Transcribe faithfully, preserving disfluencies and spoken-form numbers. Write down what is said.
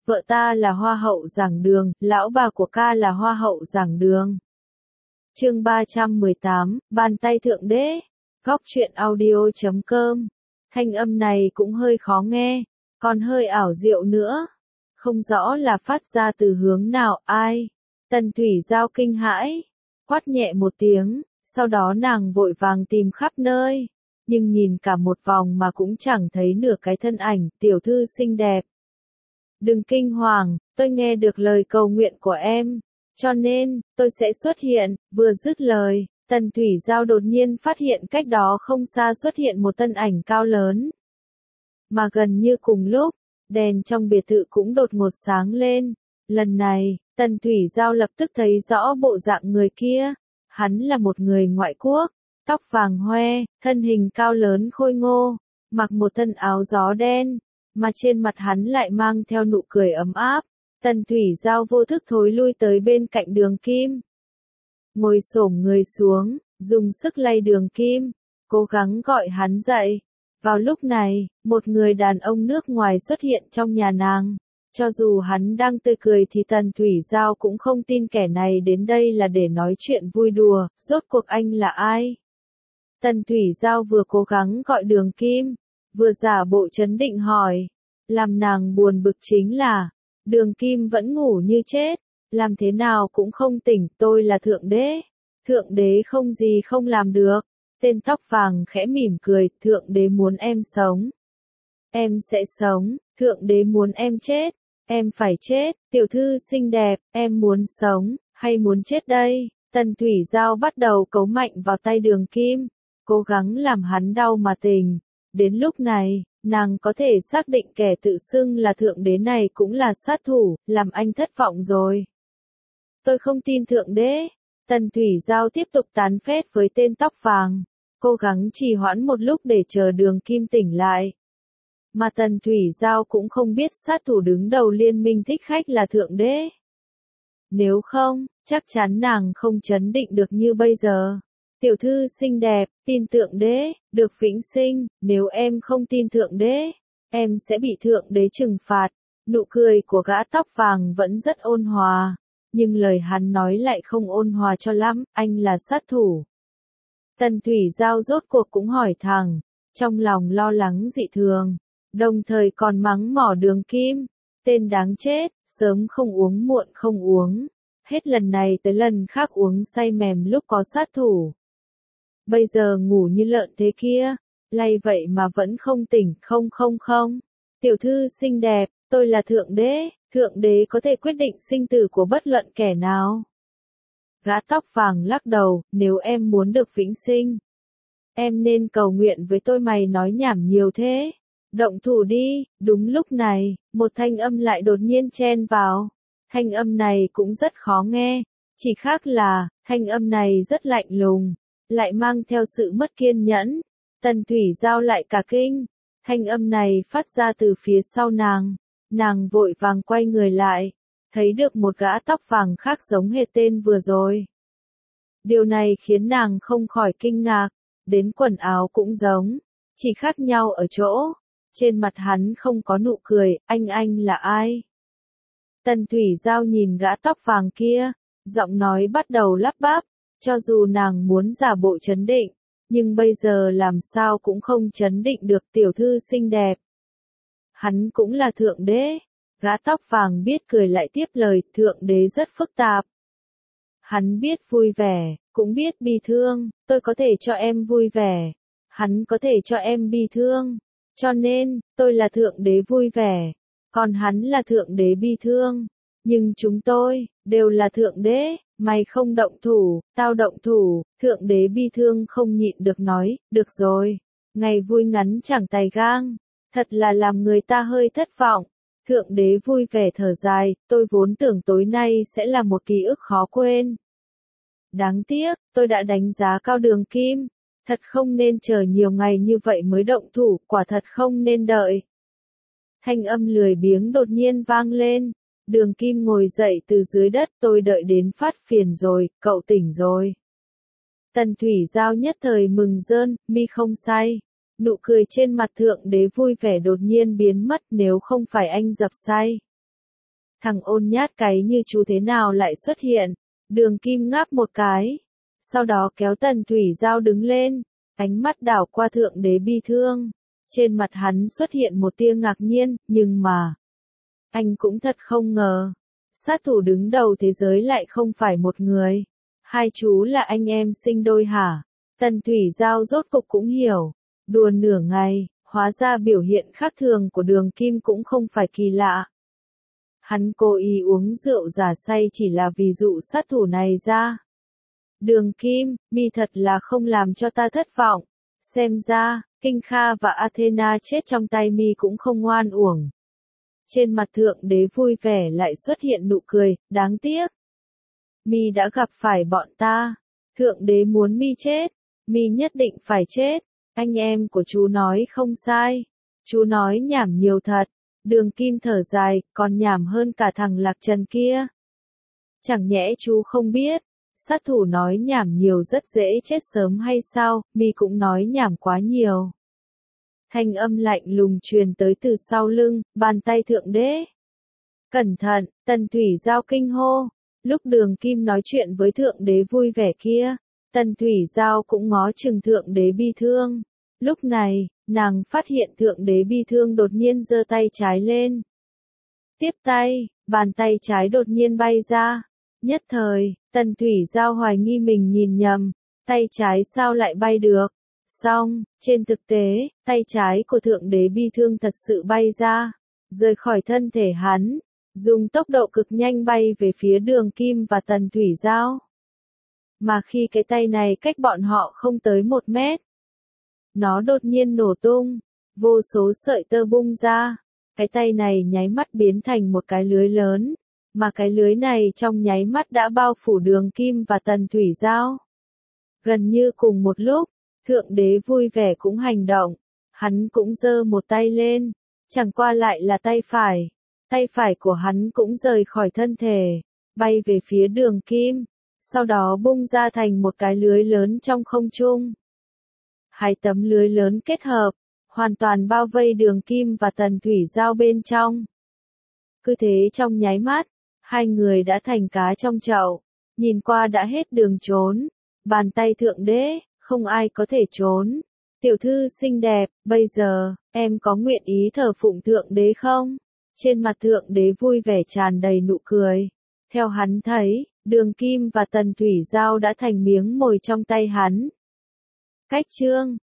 vợ ta là hoa hậu giảng đường, lão bà của ca là hoa hậu giảng đường. Chương ba trăm mười tám, bàn tay thượng đế. Góc truyện audio chấm com. Thanh âm này cũng hơi khó nghe, còn hơi ảo diệu nữa. Không rõ là phát ra từ hướng nào, ai. Tần Thủy Giao kinh hãi, quát nhẹ một tiếng, sau đó nàng vội vàng tìm khắp nơi, nhưng nhìn cả một vòng mà cũng chẳng thấy nửa cái thân ảnh, tiểu thư xinh đẹp. Đừng kinh hoàng, tôi nghe được lời cầu nguyện của em, cho nên, tôi sẽ xuất hiện. Vừa dứt lời, Tần Thủy Giao đột nhiên phát hiện cách đó không xa xuất hiện một thân ảnh cao lớn. Mà gần như cùng lúc, đèn trong biệt thự cũng đột ngột sáng lên. Lần này, Tần Thủy Giao lập tức thấy rõ bộ dạng người kia. Hắn là một người ngoại quốc, tóc vàng hoe, thân hình cao lớn khôi ngô, mặc một thân áo gió đen, mà trên mặt hắn lại mang theo nụ cười ấm áp. Tần Thủy Giao vô thức thối lui tới bên cạnh Đường Kim. Ngồi xổm người xuống, dùng sức lay Đường Kim, cố gắng gọi hắn dậy. Vào lúc này, một người đàn ông nước ngoài xuất hiện trong nhà nàng. Cho dù hắn đang tươi cười thì Tần Thủy Giao cũng không tin kẻ này đến đây là để nói chuyện vui đùa, rốt cuộc anh là ai? Tần Thủy Giao vừa cố gắng gọi Đường Kim, vừa giả bộ trấn định hỏi. Làm nàng buồn bực chính là, Đường Kim vẫn ngủ như chết, làm thế nào cũng không tỉnh. Tôi là thượng đế, thượng đế không gì không làm được. Tên tóc vàng khẽ mỉm cười, thượng đế muốn em sống, em sẽ sống. Thượng đế muốn em chết, em phải chết. Tiểu thư xinh đẹp, em muốn sống, hay muốn chết đây? Tần Thủy Giao bắt đầu cấu mạnh vào tay Đường Kim, cố gắng làm hắn đau mà tỉnh. Đến lúc này, nàng có thể xác định kẻ tự xưng là thượng đế này cũng là sát thủ, làm anh thất vọng rồi. Tôi không tin thượng đế. Tần Thủy Giao tiếp tục tán phét với tên tóc vàng, cố gắng trì hoãn một lúc để chờ Đường Kim tỉnh lại. Mà Tần Thủy Giao cũng không biết sát thủ đứng đầu liên minh thích khách là thượng đế. Nếu không, chắc chắn nàng không trấn định được như bây giờ. Tiểu thư xinh đẹp, tin thượng đế, được vĩnh sinh. Nếu em không tin thượng đế, em sẽ bị thượng đế trừng phạt. Nụ cười của gã tóc vàng vẫn rất ôn hòa, nhưng lời hắn nói lại không ôn hòa cho lắm. Anh là sát thủ. Tần Thủy Giao rốt cuộc cũng hỏi thẳng, trong lòng lo lắng dị thường, đồng thời còn mắng mỏ Đường Kim. Tên đáng chết, sớm không uống muộn không uống. Hết lần này tới lần khác uống say mềm lúc có sát thủ. Bây giờ ngủ như lợn thế kia, lay vậy mà vẫn không tỉnh. Không không không, tiểu thư xinh đẹp, tôi là thượng đế, thượng đế có thể quyết định sinh tử của bất luận kẻ nào. Gã tóc vàng lắc đầu, nếu em muốn được vĩnh sinh, em nên cầu nguyện với tôi. Mày nói nhảm nhiều thế, động thủ đi. Đúng lúc này, một thanh âm lại đột nhiên chen vào. Thanh âm này cũng rất khó nghe, chỉ khác là, thanh âm này rất lạnh lùng, lại mang theo sự mất kiên nhẫn. Tần Thủy Giao lại cả kinh, thanh âm này phát ra từ phía sau nàng. Nàng vội vàng quay người lại, thấy được một gã tóc vàng khác giống hệt tên vừa rồi. Điều này khiến nàng không khỏi kinh ngạc, đến quần áo cũng giống, chỉ khác nhau ở chỗ, trên mặt hắn không có nụ cười. Anh anh là ai? Tần Thủy Giao nhìn gã tóc vàng kia, giọng nói bắt đầu lắp bắp, cho dù nàng muốn giả bộ trấn định, nhưng bây giờ làm sao cũng không trấn định được. Tiểu thư xinh đẹp, hắn cũng là thượng đế. Gã tóc vàng biết cười lại tiếp lời, thượng đế rất phức tạp. Hắn biết vui vẻ, cũng biết bi thương. Tôi có thể cho em vui vẻ, hắn có thể cho em bi thương. Cho nên, tôi là thượng đế vui vẻ, còn hắn là thượng đế bi thương. Nhưng chúng tôi, đều là thượng đế. Mày không động thủ, tao động thủ. Thượng đế bi thương không nhịn được nói, được rồi, ngày vui ngắn chẳng tài gang, thật là làm người ta hơi thất vọng. Thượng đế vui vẻ thở dài, tôi vốn tưởng tối nay sẽ là một ký ức khó quên. Đáng tiếc, tôi đã đánh giá cao Đường Kim, thật không nên chờ nhiều ngày như vậy mới động thủ, quả thật không nên đợi. Thanh âm lười biếng đột nhiên vang lên. Đường Kim ngồi dậy từ dưới đất, tôi đợi đến phát phiền rồi, cậu tỉnh rồi. Tần Thủy Giao nhất thời mừng rơn, mi không say. Nụ cười trên mặt thượng đế vui vẻ đột nhiên biến mất, nếu không phải anh dập say. Thằng ôn nhát cái như chú thế nào lại xuất hiện, Đường Kim ngáp một cái, sau đó kéo Tần Thủy Giao đứng lên, ánh mắt đảo qua thượng đế bi thương, trên mặt hắn xuất hiện một tia ngạc nhiên, nhưng mà, anh cũng thật không ngờ, sát thủ đứng đầu thế giới lại không phải một người, hai chú là anh em sinh đôi hả? Tần Thủy Giao rốt cục cũng hiểu, đùa nửa ngày, hóa ra biểu hiện khác thường của Đường Kim cũng không phải kỳ lạ. Hắn cố ý uống rượu giả say chỉ là vì dụ sát thủ này ra. Đường Kim, mi thật là không làm cho ta thất vọng. Xem ra, Kinh Kha và Athena chết trong tay mi cũng không ngoan uổng. Trên mặt thượng đế vui vẻ lại xuất hiện nụ cười, đáng tiếc. Mi đã gặp phải bọn ta. Thượng đế muốn mi chết. Mi nhất định phải chết. Anh em của chú nói không sai. Chú nói nhảm nhiều thật. Đường Kim thở dài, còn nhảm hơn cả thằng Lạc Trần kia. Chẳng nhẽ chú không biết, sát thủ nói nhảm nhiều rất dễ chết sớm hay sao, mi cũng nói nhảm quá nhiều. Thanh âm lạnh lùng truyền tới từ sau lưng, bàn tay thượng đế. Cẩn thận, Tần Thủy Giao kinh hô. Lúc Đường Kim nói chuyện với thượng đế vui vẻ kia, Tần Thủy Giao cũng ngó chừng thượng đế bi thương. Lúc này, nàng phát hiện thượng đế bi thương đột nhiên giơ tay trái lên. Tiếp tay, bàn tay trái đột nhiên bay ra. Nhất thời, Tần Thủy Giao hoài nghi mình nhìn nhầm, tay trái sao lại bay được. Xong, trên thực tế, tay trái của thượng đế bi thương thật sự bay ra, rời khỏi thân thể hắn, dùng tốc độ cực nhanh bay về phía Đường Kim và Tần Thủy Giao. Mà khi cái tay này cách bọn họ không tới một mét, nó đột nhiên nổ tung, vô số sợi tơ bung ra, cái tay này nháy mắt biến thành một cái lưới lớn, mà cái lưới này trong nháy mắt đã bao phủ Đường Kim và Tần Thủy Giao. Gần như cùng một lúc, thượng đế vui vẻ cũng hành động, hắn cũng giơ một tay lên, chẳng qua lại là tay phải, tay phải của hắn cũng rời khỏi thân thể, bay về phía Đường Kim, sau đó bung ra thành một cái lưới lớn trong không trung. Hai tấm lưới lớn kết hợp, hoàn toàn bao vây Đường Kim và Tần Thủy Giao bên trong. Cứ thế trong nháy mắt, hai người đã thành cá trong chậu, nhìn qua đã hết đường trốn, bàn tay thượng đế, không ai có thể trốn. Tiểu thư xinh đẹp, bây giờ, em có nguyện ý thờ phụng thượng đế không? Trên mặt thượng đế vui vẻ tràn đầy nụ cười. Theo hắn thấy, Đường Kim và Tần Thủy Giao đã thành miếng mồi trong tay hắn. Cách chương